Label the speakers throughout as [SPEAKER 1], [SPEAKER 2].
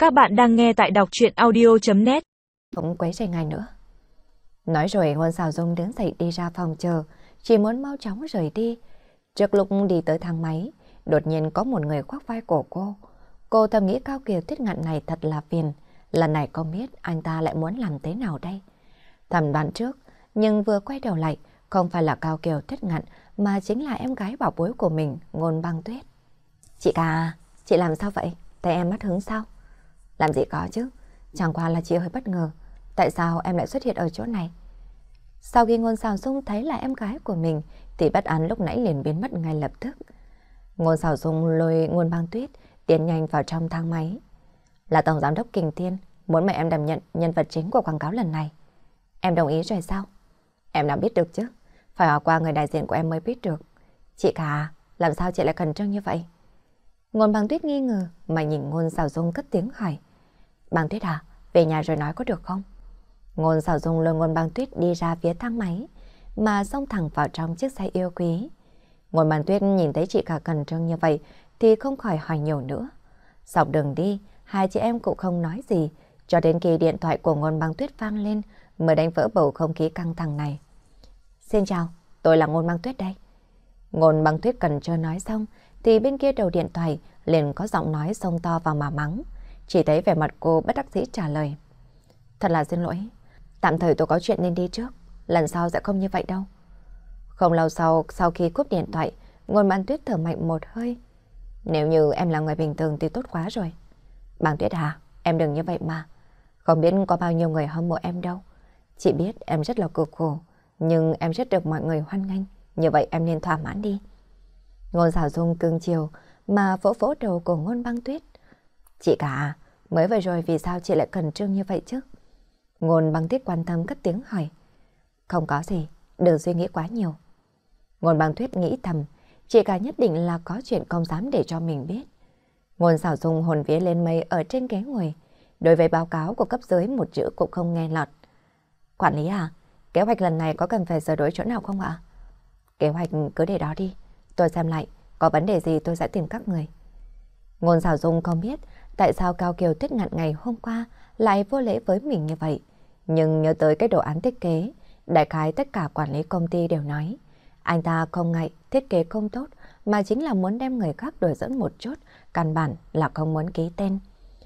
[SPEAKER 1] Các bạn đang nghe tại đọc truyện audio.net.
[SPEAKER 2] Không quấy rầy ngài nữa. Nói rồi Ngôn Sào Dung đứng dậy đi ra phòng chờ, chỉ muốn mau chóng rời đi. Trước lúc đi tới thang máy, đột nhiên có một người khoác vai cổ cô. Cô thầm nghĩ Cao Kiều Tuyết Ngạn này thật là phiền. Lần này không biết anh ta lại muốn làm thế nào đây. Thầm đoán trước, nhưng vừa quay đầu lại, không phải là Cao Kiều Tuyết Ngạn mà chính là em gái bảo bối của mình, Ngôn Băng Tuyết. Chị cả, chị làm sao vậy? Thấy em mất hứng sao? Làm gì có chứ, chẳng qua là chị hơi bất ngờ. Tại sao em lại xuất hiện ở chỗ này? Sau khi Ngôn Sào Dung thấy là em gái của mình thì bất an lúc nãy liền biến mất ngay lập tức. Ngôn Sào Dung lôi Ngôn Băng Tuyết tiến nhanh vào trong thang máy. Là Tổng Giám đốc Kình Thiên muốn mời em đảm nhận nhân vật chính của quảng cáo lần này. Em đồng ý rồi sao? Em đã biết được chứ, phải hỏi qua người đại diện của em mới biết được. Chị cả, làm sao chị lại khẩn trương như vậy? Ngôn Băng Tuyết nghi ngờ mà nhìn Ngôn Sào Dung cất tiếng hỏi. Băng Tuyết à, về nhà rồi nói có được không? Ngôn Sào Dung lôi Ngôn Băng Tuyết đi ra phía thang máy mà xông thẳng vào trong chiếc xe yêu quý. Ngôn Băng Tuyết nhìn thấy chị cả khẩn trương như vậy thì không khỏi hỏi nhiều nữa. Dọc đường đi, hai chị em cũng không nói gì, cho đến khi điện thoại của Ngôn Băng Tuyết vang lên mới đánh vỡ bầu không khí căng thẳng này. Xin chào, tôi là Ngôn Băng Tuyết đây. Ngôn Băng Tuyết cần chưa nói xong thì bên kia đầu điện thoại liền có giọng nói xông to vào mà mắng. Chỉ thấy vẻ mặt cô bất đắc dĩ trả lời. Thật là xin lỗi, tạm thời tôi có chuyện nên đi trước, lần sau sẽ không như vậy đâu. Không lâu sau khi cúp điện thoại, Ngôn Băng Tuyết thở mạnh một hơi. Nếu như em là người bình thường thì tốt quá rồi. Băng Tuyết à, em đừng như vậy mà. Không biết có bao nhiêu người hâm mộ em đâu. Chị biết em rất là cực khổ, nhưng em rất được mọi người hoan nghênh. Như vậy em nên thỏa mãn đi. Ngôn Sào Dung cưng chiều mà vỗ vỗ đầu của Ngôn Băng Tuyết. Chị cả, mới vừa rồi vì sao chị lại khẩn trương như vậy chứ? Ngôn Băng Tuyết quan tâm cất tiếng hỏi. Không có gì, đừng suy nghĩ quá nhiều. Ngôn Băng Tuyết nghĩ thầm, chị cả nhất định là có chuyện không dám để cho mình biết. Ngôn Sào Dung hồn vía lên mây ở trên ghế ngồi. Đối với báo cáo của cấp dưới một chữ cũng không nghe lọt. Quản lý à, kế hoạch lần này có cần phải sửa đổi chỗ nào không ạ? Kế hoạch cứ để đó đi, tôi xem lại, có vấn đề gì tôi sẽ tìm các người. Ngôn Sào Dung không biết tại sao Cao Kiều Tuyết Ngạn ngày hôm qua lại vô lễ với mình như vậy. Nhưng nhớ tới cái đồ án thiết kế, đại khái tất cả quản lý công ty đều nói. Anh ta không ngại thiết kế không tốt mà chính là muốn đem người khác đuổi dẫn một chút, căn bản là không muốn ký tên.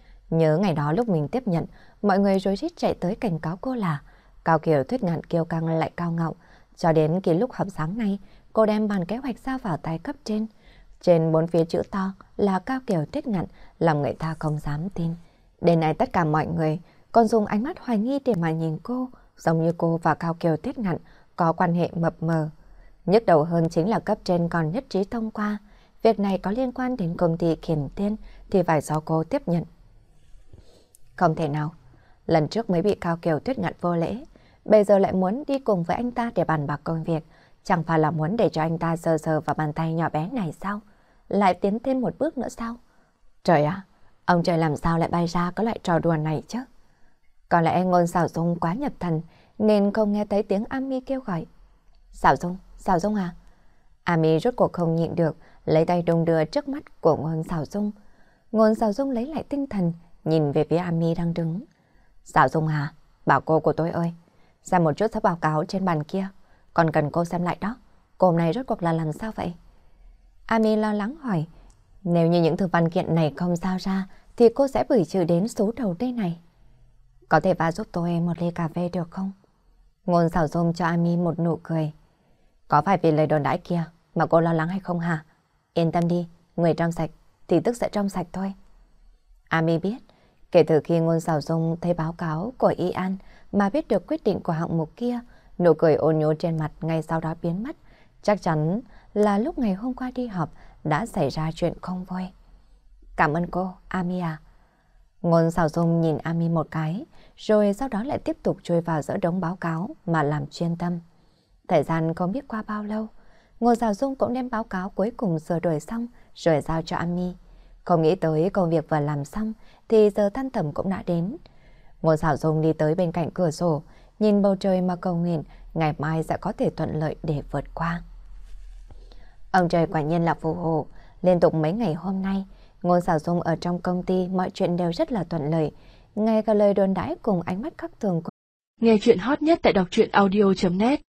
[SPEAKER 2] Nhớ ngày đó lúc mình tiếp nhận, mọi người rối rít chạy tới cảnh cáo cô là Cao Kiều Tuyết Ngạn kiêu căng lại cao ngạo. Cho đến khi lúc họp sáng nay, cô đem bàn kế hoạch giao vào tay cấp trên. Trên 4 phía chữ to là Cao Kiều Tuyết Ngạn, làm người ta không dám tin. Đến nay tất cả mọi người còn dùng ánh mắt hoài nghi để mà nhìn cô, giống như cô và Cao Kiều Tuyết Ngạn có quan hệ mập mờ. Nhức đầu hơn chính là cấp trên còn nhất trí thông qua. Việc này có liên quan đến công ty Kiền Tiên thì phải do cô tiếp nhận. Không thể nào, lần trước mới bị Cao Kiều Tuyết Ngạn vô lễ, bây giờ lại muốn đi cùng với anh ta để bàn bạc công việc. Chẳng phải là muốn để cho anh ta sờ sờ vào bàn tay nhỏ bé này sao? Lại tiến thêm một bước nữa sao? Trời ạ, ông trời làm sao lại bay ra có loại trò đùa này chứ? Có lẽ Ngôn Sào Dung quá nhập thần nên không nghe thấy tiếng Ami kêu gọi. Sào Dung à? Ami rốt cuộc không nhịn được, lấy tay đung đưa trước mắt của Ngôn Sào Dung. Ngôn Sào Dung lấy lại tinh thần, nhìn về phía Ami đang đứng. Sào Dung à, bảo cô của tôi ơi, xem một chút sắp báo cáo trên bàn kia. Còn cần cô xem lại đó, cô hôm nay rốt cuộc là làm sao vậy? Ami lo lắng hỏi, nếu như những thư văn kiện này không giao ra thì cô sẽ bị trừ đến số đầu đây này. Có thể pha giúp tôi một ly cà phê được không? Ngôn Sào Dung cho Ami một nụ cười. Có phải vì lời đồn đãi kia mà cô lo lắng hay không hả? Yên tâm đi, người trong sạch thì tức sẽ trong sạch thôi. Ami biết, kể từ khi Ngôn Sào Dung thấy báo cáo của Y An mà biết được quyết định của hạng mục kia, nụ cười ôn nhô trên mặt ngay sau đó biến mất. Chắc chắn là lúc ngày hôm qua đi họp đã xảy ra chuyện không vui. Cảm ơn cô, Ami à. Ngôn Sào Dung nhìn Ami một cái, rồi sau đó lại tiếp tục chui vào giữa đống báo cáo mà làm chuyên tâm. Thời gian không biết qua bao lâu, Ngôn Sào Dung cũng đem báo cáo cuối cùng sửa đổi xong rồi giao cho Ami. Không nghĩ tới công việc vừa làm xong thì giờ tan tầm cũng đã đến. Ngôn Sào Dung đi tới bên cạnh cửa sổ, nhìn bầu trời mà cầu nguyện ngày mai sẽ có thể thuận lợi để vượt qua. Ông trời quả nhiên là phù hộ, liên tục mấy ngày hôm nay, Ngôn Sảo Dung ở trong công ty mọi chuyện đều rất là thuận lợi, ngay cả lời đồn đãi cùng ánh mắt khắc thường.
[SPEAKER 1] Nghe chuyện hot nhất tại đọc truyện audio.net